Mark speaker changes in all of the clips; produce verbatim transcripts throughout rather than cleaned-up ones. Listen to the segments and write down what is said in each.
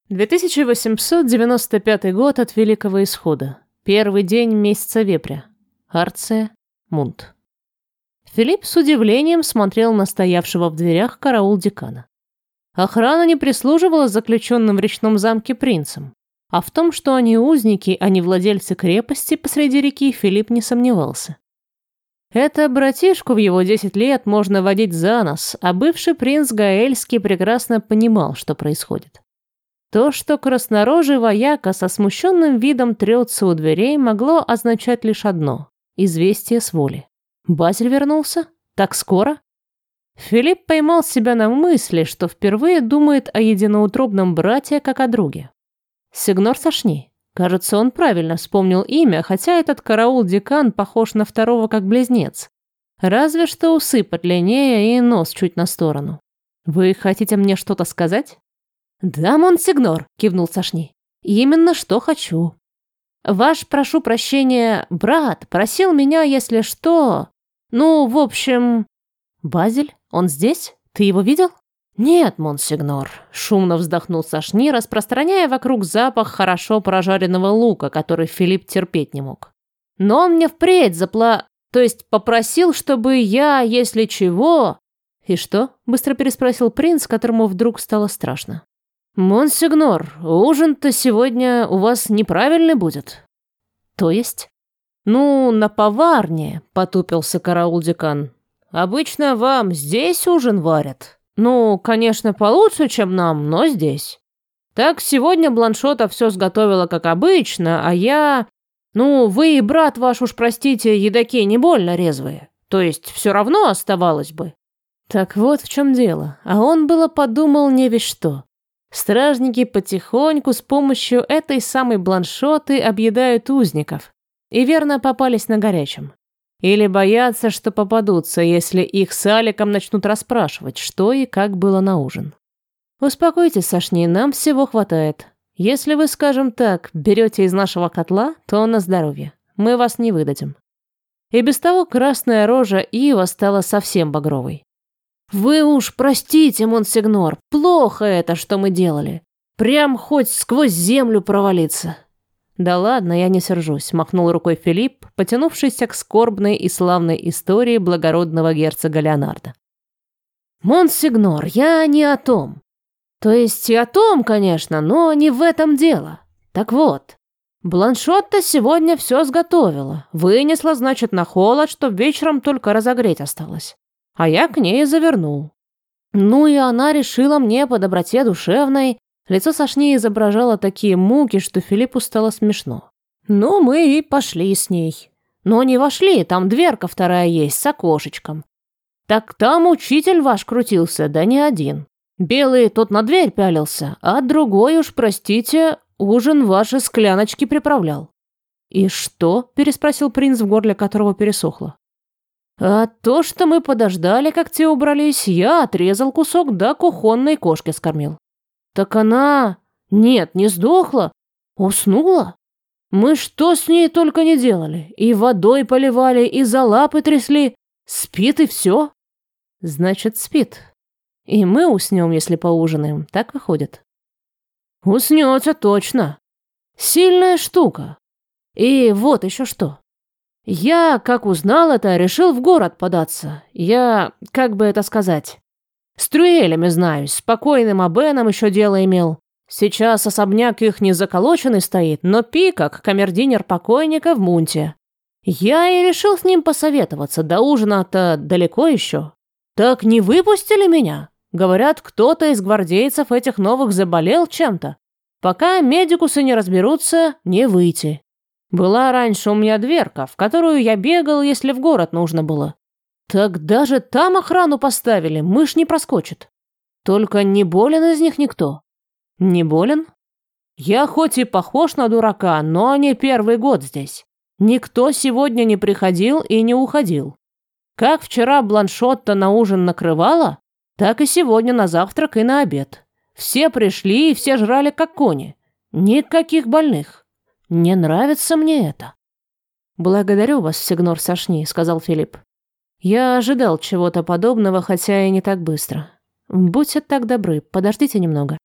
Speaker 1: две тысячи восемьсот девяносто пятый год от Великого Исхода. Первый день месяца вепря. Арция, Мунт. Филипп с удивлением смотрел на стоявшего в дверях караул-декана. Охрана не прислуживала заключенным в речном замке принцам, а в том, что они узники, а не владельцы крепости посреди реки, Филипп не сомневался. Это братишку в его десять лет можно водить за нос, а бывший принц Гаэльский прекрасно понимал, что происходит. То, что краснорожий вояка со смущенным видом трется у дверей, могло означать лишь одно – известие с воли. Базиль вернулся? Так скоро? Филипп поймал себя на мысли, что впервые думает о единоутробном брате как о друге. Сигнор Сашни. Кажется, он правильно вспомнил имя, хотя этот караул-декан похож на второго как близнец. Разве что усы подлиннее и нос чуть на сторону. Вы хотите мне что-то сказать? «Да, монсигнор», — кивнул Сашни. «Именно что хочу. Ваш, прошу прощения, брат просил меня, если что... Ну, в общем...» «Базиль? Он здесь? Ты его видел?» «Нет, монсигнор», — шумно вздохнул Сашни, распространяя вокруг запах хорошо прожаренного лука, который Филипп терпеть не мог. «Но он мне впредь запла... То есть попросил, чтобы я, если чего...» «И что?» — быстро переспросил принц, которому вдруг стало страшно. «Монсигнор, ужин-то сегодня у вас неправильный будет». «То есть?» «Ну, на поварне», — потупился караул-декан. «Обычно вам здесь ужин варят. Ну, конечно, получше, чем нам, но здесь. Так сегодня Бланшота все сготовила, как обычно, а я... Ну, вы и брат ваш, уж простите, едоки не больно резвые. То есть все равно оставалось бы». Так вот в чем дело. А он было подумал не весь что. Стражники потихоньку с помощью этой самой Бланшоты объедают узников. И верно попались на горячем. Или боятся, что попадутся, если их с Аликом начнут расспрашивать, что и как было на ужин. Успокойтесь, Сашни, нам всего хватает. Если вы, скажем так, берете из нашего котла, то на здоровье. Мы вас не выдадим. И без того красная рожа Ива стала совсем багровой. «Вы уж простите, монсигнор, плохо это, что мы делали. Прям хоть сквозь землю провалиться». «Да ладно, я не сержусь», — махнул рукой Филипп, потянувшийся к скорбной и славной истории благородного герцога Леонардо. «Монсигнор, я не о том. То есть и о том, конечно, но не в этом дело. Так вот, Бланшотта сегодня все сготовила, вынесла, значит, на холод, чтоб вечером только разогреть осталось. А я к ней завернул. Ну и она решила мне по доброте душевной...» Лицо Сашни изображало такие муки, что Филиппу стало смешно. «Ну, мы и пошли с ней. Но не вошли, там дверка вторая есть с окошечком. Так там учитель ваш крутился, да не один. Белый тот на дверь пялился, а другой, уж простите, ужин ваши скляночки приправлял». «И что?» – переспросил принц, в горле которого пересохло. «А то, что мы подождали, как те убрались, я отрезал кусок, да кухонной кошке скормил. Так она... Нет, не сдохла, уснула. Мы что с ней только не делали, и водой поливали, и за лапы трясли. Спит и все». «Значит, спит. И мы уснем, если поужинаем, так выходит?» «Уснете точно. Сильная штука. И вот еще что. Я, как узнал это, решил в город податься. Я, как бы это сказать, с трюэлями знаюсь, с покойным Абеном еще дело имел. Сейчас особняк их не заколоченный стоит, но Пикок, камердинер покойника в Мунте. Я и решил с ним посоветоваться, до ужина-то далеко еще. Так не выпустили меня? Говорят, кто-то из гвардейцев этих новых заболел чем-то. Пока медикусы не разберутся, не выйти. Была раньше у меня дверка, в которую я бегал, если в город нужно было. Так даже там охрану поставили, мышь не проскочит. Только не болен из них никто». «Не болен? Я хоть и похож на дурака, но не первый год здесь. Никто сегодня не приходил и не уходил. Как вчера Бланшотта на ужин накрывала, так и сегодня на завтрак и на обед. Все пришли и все жрали как кони. Никаких больных. Не нравится мне это». «Благодарю вас, сигнор Сашни», — сказал Филипп. «Я ожидал чего-то подобного, хотя и не так быстро. Будьте так добры, подождите немного».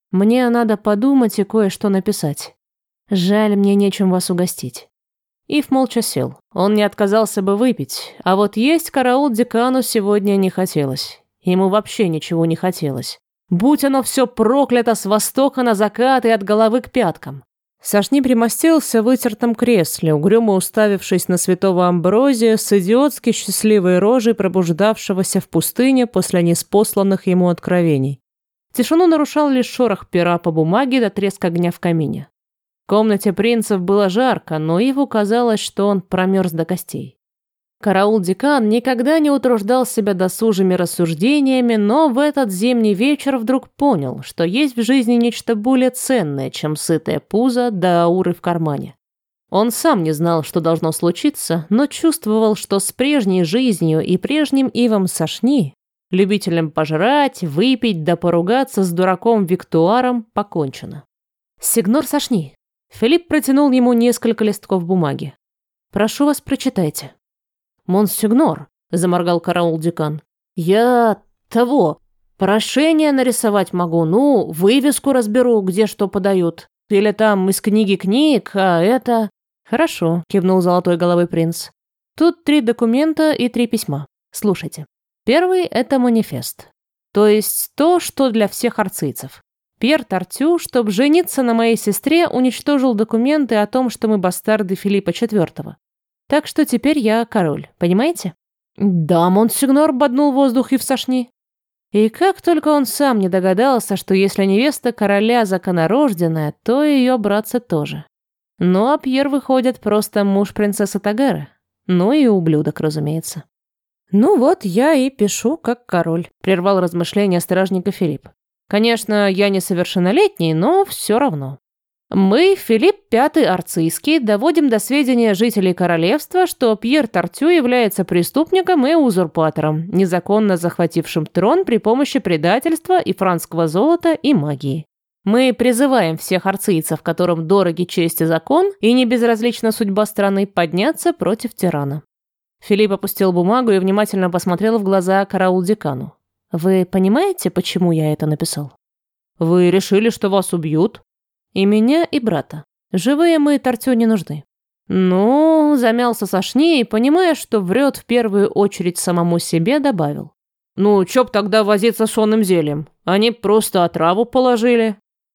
Speaker 1: Мне надо подумать и кое-что написать. Жаль, мне нечем вас угостить». Ив молча сел. Он не отказался бы выпить, а вот есть караул декану сегодня не хотелось. Ему вообще ничего не хотелось. Будь оно все проклято с востока на закат и от головы к пяткам. Сашни примостился в вытертом кресле, угрюмо уставившись на святого Амброзия с идиотски счастливой рожей пробуждавшегося в пустыне после неспосланных ему откровений. Тишину нарушал лишь шорох пера по бумаге до треска огня в камине. В комнате принцев было жарко, но Иву казалось, что он промерз до костей. Караул-декан никогда не утруждал себя досужими рассуждениями, но в этот зимний вечер вдруг понял, что есть в жизни нечто более ценное, чем сытое пузо да ауры в кармане. Он сам не знал, что должно случиться, но чувствовал, что с прежней жизнью и прежним Ивом Сашни, любителем пожрать, выпить да поругаться с дураком Виктуаром, покончено. «Сигнор Сашни». Филипп протянул ему несколько листков бумаги. «Прошу вас, прочитайте». «Монсигнор», — заморгал караул-декан, — «я того, прошение нарисовать могу, ну, вывеску разберу, где что подают. Или там из книги книг, а это...» «Хорошо», — кивнул золотой головой принц. «Тут три документа и три письма. Слушайте. Первый — это манифест. То есть то, что для всех арцийцев. Пьер Тартю, чтобы жениться на моей сестре, уничтожил документы о том, что мы бастарды Филиппа четвёртого. Так что теперь я король, понимаете?» «Да, монсигнор», — боднул воздух Ив Сашни. И как только он сам не догадался, что если невеста короля законорожденная, то ее братца тоже. Ну а Пьер, выходит, просто муж принцессы Тагеры. Ну и ублюдок, разумеется. «Ну вот, я и пишу, как король», — прервал размышления стражника Филипп. «Конечно, я несовершеннолетний, но все равно. Мы, Филипп Пятый Арцийский, доводим до сведения жителей королевства, что Пьер Тартю является преступником и узурпатором, незаконно захватившим трон при помощи предательства и франского золота и магии. Мы призываем всех арцийцев, которым дороги честь и закон, и не безразлична судьба страны, подняться против тирана». Филипп опустил бумагу и внимательно посмотрел в глаза караул-декану. «Вы понимаете, почему я это написал?» «Вы решили, что вас убьют?» «И меня, и брата. Живые мы Тартю не нужны». «Ну...» – замялся Сашни и, понимая, что врет в первую очередь самому себе, добавил. «Ну, чё б тогда возиться с сонным зельем? Они просто отраву положили».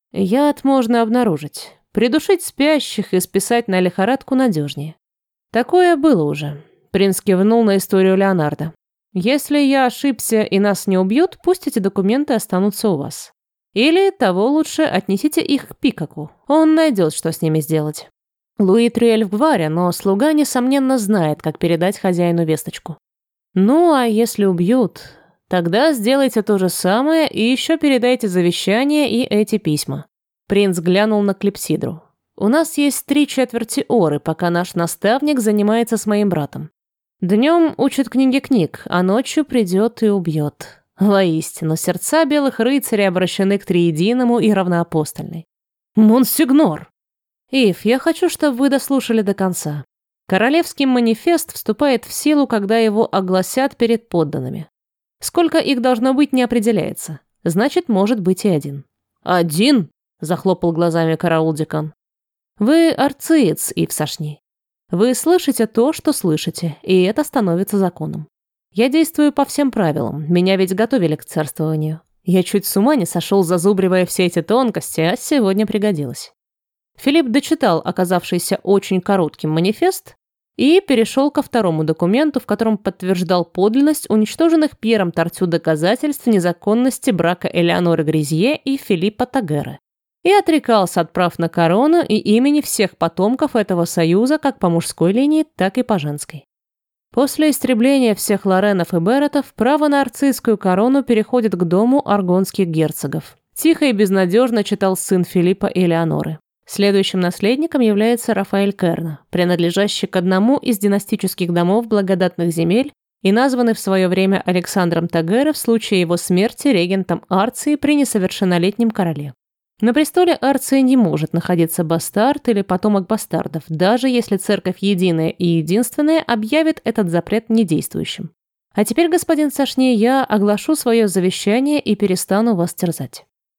Speaker 1: «Яд можно обнаружить. Придушить спящих и списать на лихорадку надежнее. Такое было уже». Принц кивнул на историю Леонардо. «Если я ошибся и нас не убьют, пусть эти документы останутся у вас. Или, того лучше, отнесите их к Пикаку. Он найдет, что с ними сделать. Луи Трюэль в Гваре, но слуга, несомненно, знает, как передать хозяину весточку. Ну, а если убьют, тогда сделайте то же самое и еще передайте завещание и эти письма». Принц глянул на клипсидру. «У нас есть три четверти оры, пока наш наставник занимается с моим братом. Днем учит книги книг, а ночью придет и убьет. Воистину, сердца белых рыцарей обращены к триединому и равноапостольной». «Монсигнор!» «Ив, я хочу, чтобы вы дослушали до конца. Королевский манифест вступает в силу, когда его огласят перед подданными. Сколько их должно быть, не определяется. Значит, может быть и один». «Один?» – захлопал глазами караул-декан. «Вы арциец, Ив Сашни. Вы слышите то, что слышите, и это становится законом. Я действую по всем правилам, меня ведь готовили к царствованию. Я чуть с ума не сошел, зазубривая все эти тонкости, а сегодня пригодилось». Филипп дочитал оказавшийся очень коротким манифест и перешел ко второму документу, в котором подтверждал подлинность уничтоженных Пьером Тартю доказательств незаконности брака Элеоноры Гризье и Филиппа Тагеры, и отрекался от прав на корону и имени всех потомков этого союза как по мужской линии, так и по женской. После истребления всех Лоренов и Беретов право на арцийскую корону переходит к дому аргонских герцогов. Тихо и безнадежно читал сын Филиппа и Элеоноры. Следующим наследником является Рафаэль Керна, принадлежащий к одному из династических домов благодатных земель и названный в свое время Александром Тагеры в случае его смерти регентом Арции при несовершеннолетнем короле. На престоле Арции не может находиться бастард или потомок бастардов, даже если церковь единая и единственная объявит этот запрет недействующим. А теперь, господин Сашни, я оглашу свое завещание и перестану вас терзать.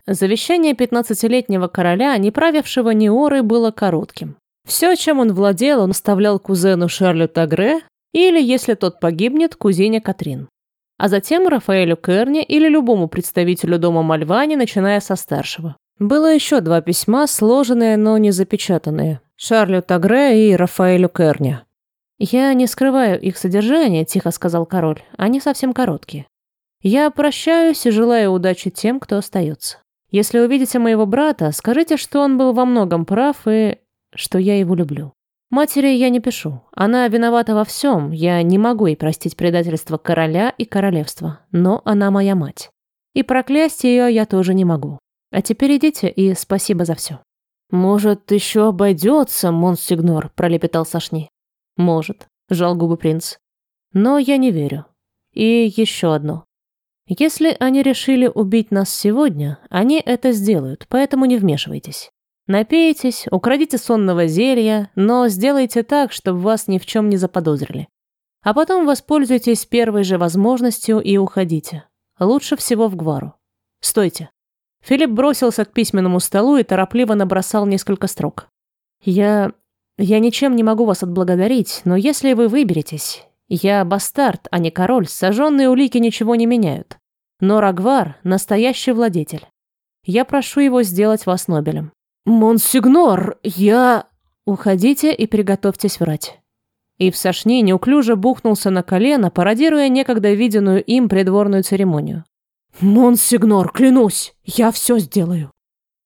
Speaker 1: Завещание пятнадцатилетнего короля, не правившего Ниорой, было коротким. Все, чем он владел, он оставлял кузену Шарлю Тагре или, если тот погибнет, кузине Катрин. А затем Рафаэлю Керни или любому представителю дома Мальвани, начиная со старшего. Было еще два письма, сложенные, но не запечатанные. Шарлю Тагре и Рафаэлю Керни. «Я не скрываю их содержание», — тихо сказал король. «Они совсем короткие. Я прощаюсь и желаю удачи тем, кто остается. Если увидите моего брата, скажите, что он был во многом прав и что я его люблю. Матери я не пишу. Она виновата во всем. Я не могу ей простить предательство короля и королевства. Но она моя мать. И проклясть ее я тоже не могу. А теперь идите и спасибо за все». «Может, еще обойдется, монсигнор», — пролепетал Сашни. «Может», — сжал губы принц. «Но я не верю. И еще одно. Если они решили убить нас сегодня, они это сделают, поэтому не вмешивайтесь. Напейтесь, украдите сонного зелья, но сделайте так, чтобы вас ни в чем не заподозрили. А потом воспользуйтесь первой же возможностью и уходите. Лучше всего в Гвару. Стойте». Филипп бросился к письменному столу и торопливо набросал несколько строк. «Я... я ничем не могу вас отблагодарить, но если вы выберетесь... Я бастард, а не король, сожженные улики ничего не меняют. Но Рагвар — настоящий владетель. Я прошу его сделать вас Нобелем». «Монсигнор, я...» «Уходите и приготовьтесь врать». И в Сашни неуклюже бухнулся на колено, пародируя некогда виденную им придворную церемонию. «Монсигнор, клянусь, я все сделаю».